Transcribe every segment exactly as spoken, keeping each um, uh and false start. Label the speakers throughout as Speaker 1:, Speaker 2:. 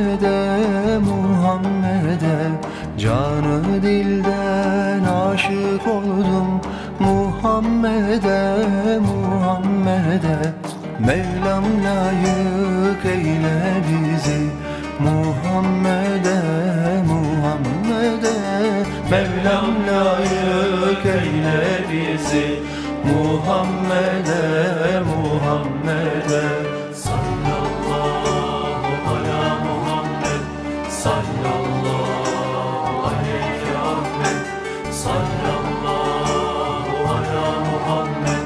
Speaker 1: Muhammed'e, Muhammed'e canı dilden aşık oldum. Muhammed'e, Muhammed'e Mevlam layık eyle bizi. Muhammed'e, Muhammed'e Mevlam layık eyle bizi. Muhammed'e, Muhammed'e sallallahu ala Muhammed, sallallahu aleyhi Ahmet, sallallahu ala Muhammed,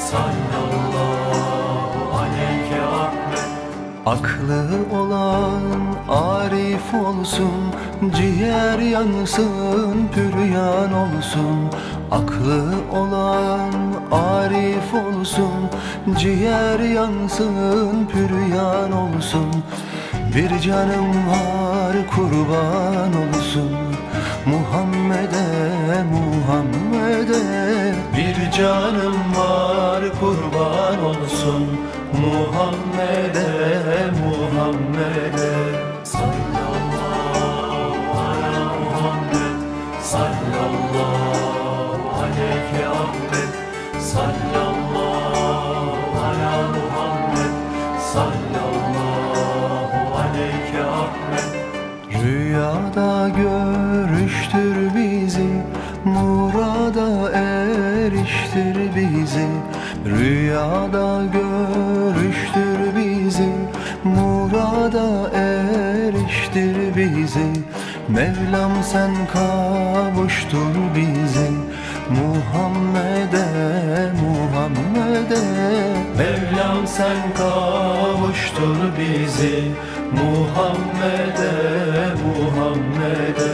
Speaker 1: sallallahu aleyhi Ahmet. Aklı olan arif olsun, ciğer yansın, püryan olsun. Aklı olan arif olsun, ciğer yansın, püryan olsun. Bir canım var kurban olsun. Muhammed'e, Muhammed'e bir canım var kurban olsun. Muhammed'e, Muhammed'e sallallahu ala Muhammed, sallallahu aleyhi Ahmet, sallallahu ala Muhammed, sallallahu aleyhi Ahmet. Rüyada görüştür bizi, murada eriştir bizi. Rüyada görüştür bizi, murada eriştir bizi. Mevlam sen kavuştur bizi. Muhammed'e, Muhammed'e Mevlam sen kavuştur bizi. Muhammed'e, Muhammed'e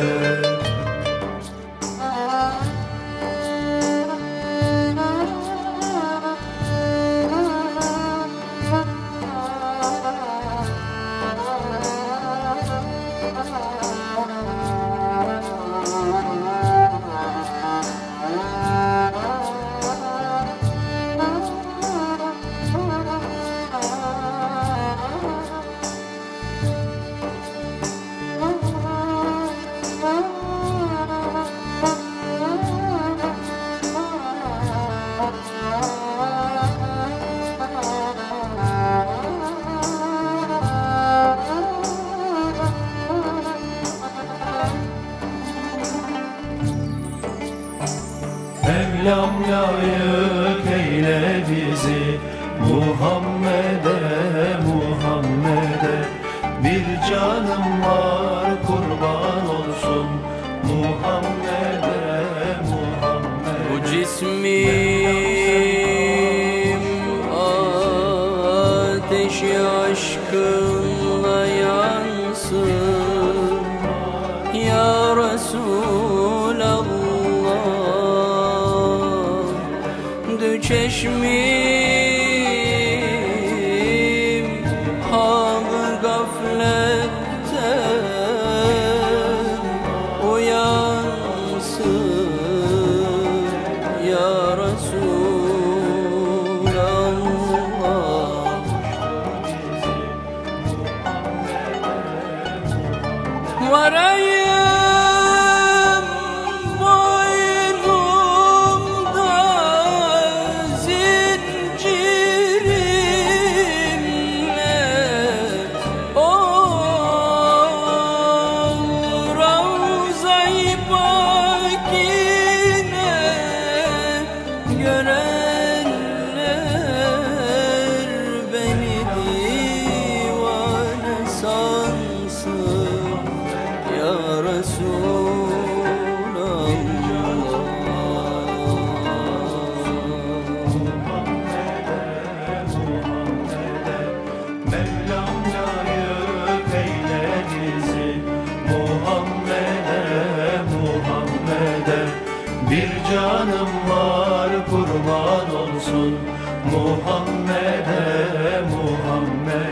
Speaker 1: Mevlam layık eyle bizi. Muhammed'e, Muhammed'e bir canım var kurban olsun. Muhammed'e, Muhammed'e
Speaker 2: bu cismim ateşi aşkınla yansın. Ya Resulallah, çeşmim ham-ı gafletten uyansın. Ya Resulallah, varayım boynumda zincirimle, o Ravza-i Pakine görenler beni divane sansın. Ya Resulallah,
Speaker 1: Mevlam layık eyle bizi. Muhammed'e, Muhammed'e bir canım var kurban olsun. Muhammed'e, Muhammed'e